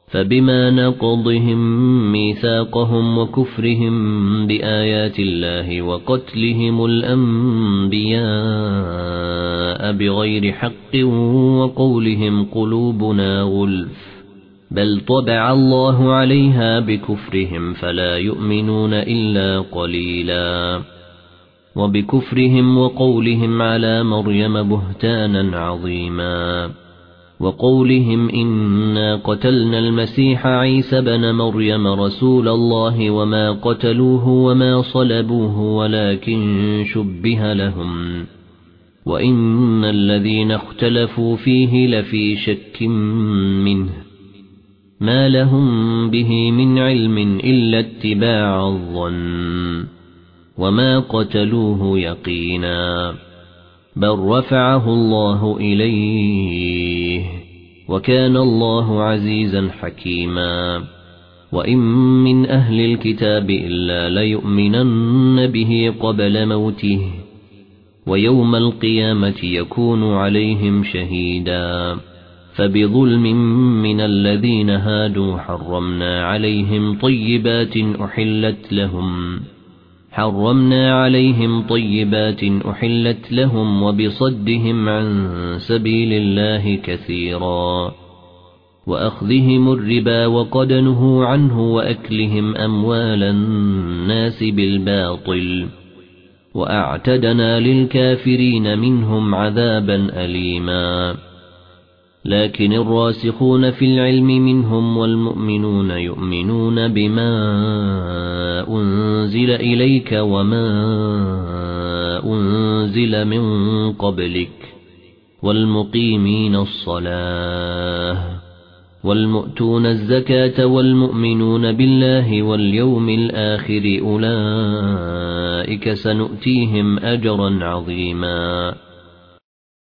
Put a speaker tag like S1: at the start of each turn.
S1: فبما نقضهم ميثاقهم وكفرهم بآيات الله وقتلهم الأنبياء بغير حق وقولهم قلوبنا غلف بل طبع الله عليها بكفرهم فلا يؤمنون إلا قليلا وبكفرهم وقولهم على مريم بهتانا عظيما وقولهم إنا قتلنا المسيح عيسى بن مريم رسول الله وما قتلوه وما صلبوه ولكن شبه لهم وإن الذين اختلفوا فيه لفي شك منه ما لهم به من علم إلا اتباع الظن وما قتلوه يقينا بل رفعه الله إليه وكان الله عزيزا حكيما وإن من أهل الكتاب إلا ليؤمنن به قبل موته ويوم القيامة يكون عليهم شهيدا فبظلم من الذين هادوا حرمنا عليهم طيبات أحلت لهم وبصدهم عن سبيل الله كثيرا وأخذهم الربا وقد نهوا عنه وأكلهم أموال الناس بالباطل وأعتدنا للكافرين منهم عذابا أليما لكن الراسخون في العلم منهم والمؤمنون يؤمنون بما أنزل إليك وما أنزل من قبلك والمقيمين الصلاة والمؤتون الزكاة والمؤمنون بالله واليوم الآخر أولئك سنؤتيهم أجرا عظيما